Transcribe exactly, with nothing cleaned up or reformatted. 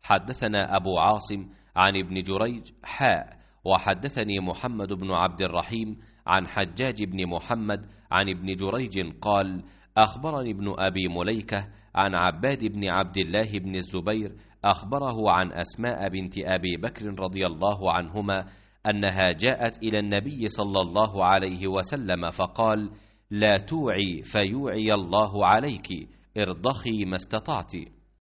حدثنا أبو عاصم عن ابن جريج حاء وحدثني محمد بن عبد الرحيم عن حجاج بن محمد عن ابن جريج قال أخبرني ابن أبي مليكة عن عباد بن عبد الله بن الزبير أخبره عن أسماء بنت أبي بكر رضي الله عنهما أنها جاءت إلى النبي صلى الله عليه وسلم فقال لا توعي فيوعي الله عليك ارضخي ما استطعت.